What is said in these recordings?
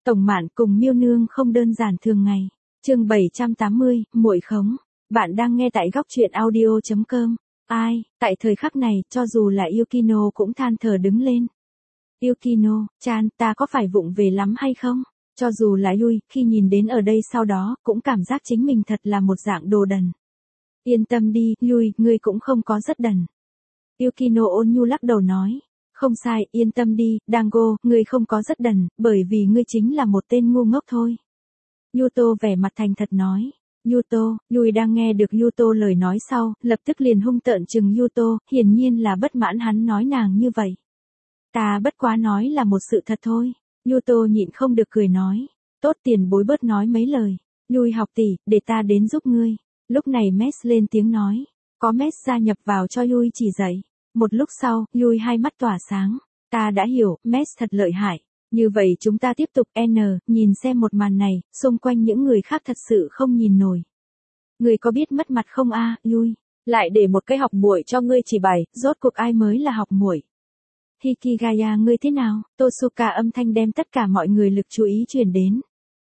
Tổng Mạn cùng Miêu Nương không đơn giản thường ngày. Chương 780, muội khống. Bạn đang nghe tại góc truyện audio.com. Ai, tại thời khắc này, cho dù là Yukino cũng than thở đứng lên. Yukino-chan, ta có phải vụng về lắm hay không? Cho dù là Yui, khi nhìn đến ở đây sau đó, cũng cảm giác chính mình thật là một dạng đồ đần. Yên tâm đi, Yui, ngươi cũng không có rất đần. Yukino ôn nhu lắc đầu nói. Không sai, yên tâm đi, Dango, ngươi không có rất đần, bởi vì ngươi chính là một tên ngu ngốc thôi. Yuto vẻ mặt thành thật nói. Yuto, Yui đang nghe được Yuto lời nói sau, lập tức liền hung tợn chừng Yuto, hiển nhiên là bất mãn hắn nói nàng như vậy. Ta bất quá nói là một sự thật thôi. Yuto nhịn không được cười nói. Tốt, tiền bối bớt nói mấy lời. Yui học tỷ, để ta đến giúp ngươi. Lúc này Mes lên tiếng nói. Có Mes gia nhập vào cho Yui chỉ dạy. Một lúc sau, Yui hai mắt tỏa sáng. Ta đã hiểu, Mes thật lợi hại. Như vậy chúng ta tiếp tục nhìn xem một màn này, xung quanh những người khác thật sự không nhìn nổi. Người có biết mất mặt không Yui? Lại để một cái học muội cho ngươi chỉ bày, rốt cuộc ai mới là học muội? Hikigaya ngươi thế nào? Tosuka âm thanh đem tất cả mọi người lực chú ý truyền đến.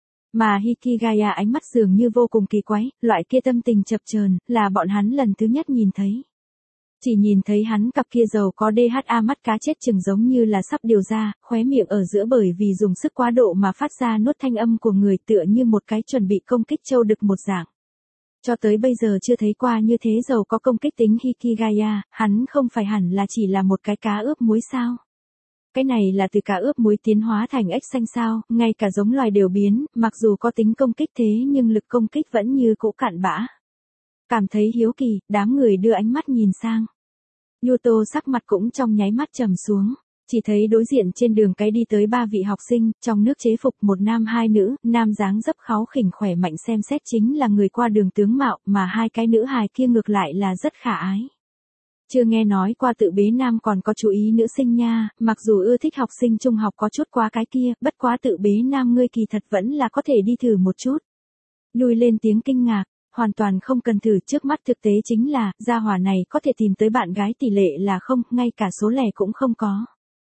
Mà Hikigaya ánh mắt dường như vô cùng kỳ quái, loại kia tâm tình chập chờn là bọn hắn lần thứ nhất nhìn thấy. Chỉ nhìn thấy hắn cặp kia giàu có DHA mắt cá chết chừng giống như là sắp điều ra, khóe miệng ở giữa bởi vì dùng sức quá độ mà phát ra nốt thanh âm của người tựa như một cái chuẩn bị công kích châu đực một dạng. Cho tới bây giờ chưa thấy qua như thế giàu có công kích tính Hikigaya, hắn không phải hẳn là chỉ là một cái cá ướp muối sao? Cái này là từ cá ướp muối tiến hóa thành ếch xanh sao, ngay cả giống loài đều biến, mặc dù có tính công kích thế nhưng lực công kích vẫn như cũ cạn bã. Cảm thấy hiếu kỳ, đám người đưa ánh mắt nhìn sang. Yuto sắc mặt cũng trong nháy mắt trầm xuống, chỉ thấy đối diện trên đường cái đi tới ba vị học sinh, trong nước chế phục một nam hai nữ, nam dáng dấp kháu khỉnh khỏe mạnh xem xét chính là người qua đường tướng mạo, mà hai cái nữ hài kia ngược lại là rất khả ái. Chưa nghe nói qua tự bế nam còn có chú ý nữ sinh nha, mặc dù ưa thích học sinh trung học có chút quá cái kia, bất quá tự bế nam ngươi kỳ thật vẫn là có thể đi thử một chút. Lùi lên tiếng kinh ngạc. Hoàn toàn không cần thử, trước mắt thực tế chính là, gia hỏa này có thể tìm tới bạn gái tỷ lệ là không, ngay cả số lẻ cũng không có.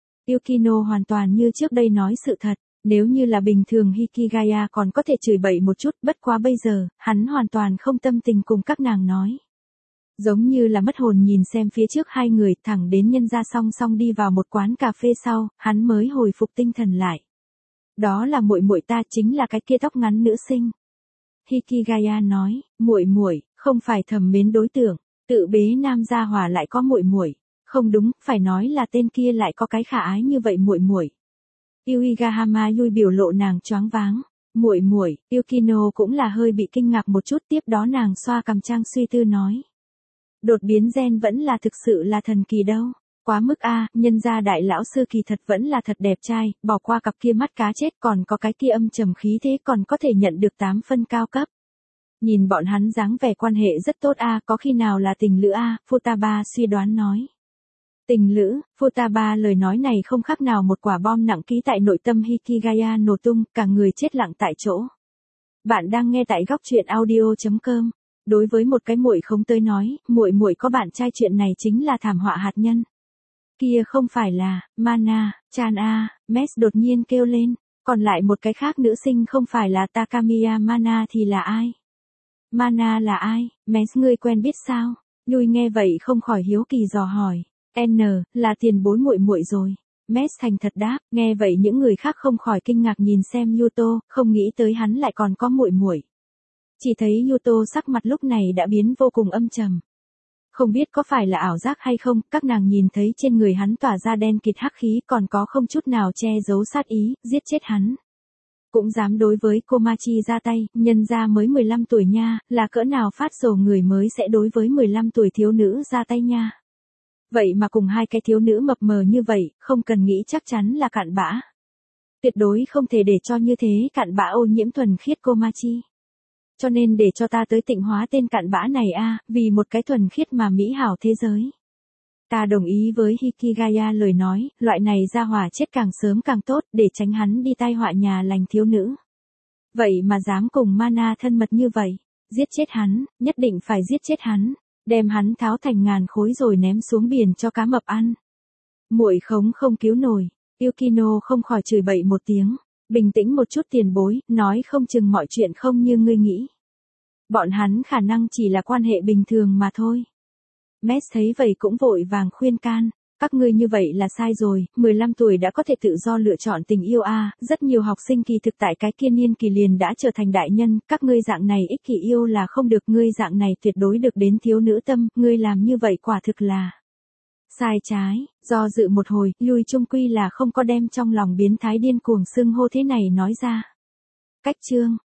Yukino hoàn toàn như trước đây nói sự thật, nếu như là bình thường Hikigaya còn có thể chửi bậy một chút, bất quá bây giờ, hắn hoàn toàn không tâm tình cùng các nàng nói. Giống như là mất hồn nhìn xem phía trước hai người, thẳng đến nhân ra song song đi vào một quán cà phê sau, hắn mới hồi phục tinh thần lại. Đó là muội muội ta, chính là cái kia tóc ngắn nữ sinh. Hikigaya nói, muội, không phải thầm mến đối tượng, tự bế nam gia hỏa lại có muội, không đúng, phải nói là tên kia lại có cái khả ái như vậy muội. Uehigahama Yui biểu lộ nàng choáng váng, muội, Yukino cũng là hơi bị kinh ngạc một chút, tiếp đó nàng xoa cằm trang suy tư nói. Đột biến gen vẫn là thực sự là thần kỳ đâu. Quá mức nhân gia đại lão sư kỳ thật vẫn là thật đẹp trai, bỏ qua cặp kia mắt cá chết còn có cái kia âm trầm khí thế còn có thể nhận được 8 phân cao cấp. Nhìn bọn hắn dáng vẻ quan hệ rất tốt có khi nào là tình lữ Futaba suy đoán nói. Tình lữ, Futaba lời nói này không khác nào một quả bom nặng ký tại nội tâm Hikigaya nổ tung, cả người chết lặng tại chỗ. Bạn đang nghe tại góc truyện audio.com. Đối với một cái muội không tới nói, muội có bạn trai chuyện này chính là thảm họa hạt nhân. Kia không phải là, Mana-chan Mes đột nhiên kêu lên, còn lại một cái khác nữ sinh không phải là Takamiya Mana thì là ai? Mana là ai, Mes ngươi quen biết sao? Yui nghe vậy không khỏi hiếu kỳ dò hỏi, là tiền bối muội rồi. Mes thành thật đáp, nghe vậy những người khác không khỏi kinh ngạc nhìn xem Yuto, không nghĩ tới hắn lại còn có muội. Chỉ thấy Yuto sắc mặt lúc này đã biến vô cùng âm trầm. Không biết có phải là ảo giác hay không, các nàng nhìn thấy trên người hắn tỏa ra đen kịt hắc khí còn có không chút nào che giấu sát ý, giết chết hắn. Cũng dám đối với Komachi ra tay, nhân ra mới 15 tuổi nha, là cỡ nào phát rồ người mới sẽ đối với 15 tuổi thiếu nữ ra tay nha. Vậy mà cùng hai cái thiếu nữ mập mờ như vậy, không cần nghĩ chắc chắn là cặn bã. Tuyệt đối không thể để cho như thế cặn bã ô nhiễm thuần khiết Komachi. Cho nên để cho ta tới tịnh hóa tên cặn bã này vì một cái thuần khiết mà mỹ hảo thế giới. Ta đồng ý với Hikigaya lời nói, loại này ra hỏa chết càng sớm càng tốt để tránh hắn đi tai họa nhà lành thiếu nữ. Vậy mà dám cùng Mana thân mật như vậy, giết chết hắn, nhất định phải giết chết hắn, đem hắn tháo thành ngàn khối rồi ném xuống biển cho cá mập ăn. Muội khống không cứu nổi, Yukino không khỏi chửi bậy một tiếng. Bình tĩnh một chút tiền bối, nói không chừng mọi chuyện không như ngươi nghĩ. Bọn hắn khả năng chỉ là quan hệ bình thường mà thôi. Mess thấy vậy cũng vội vàng khuyên can. Các ngươi như vậy là sai rồi, 15 tuổi đã có thể tự do lựa chọn tình yêu rất nhiều học sinh kỳ thực tại cái kia niên kỳ liền đã trở thành đại nhân, các ngươi dạng này ích kỷ yêu là không được, ngươi dạng này tuyệt đối được đến thiếu nữ tâm, ngươi làm như vậy quả thực là sai trái. Do dự một hồi, Lui trung quy là không có đem trong lòng biến thái điên cuồng xưng hô thế này nói ra. Cách chương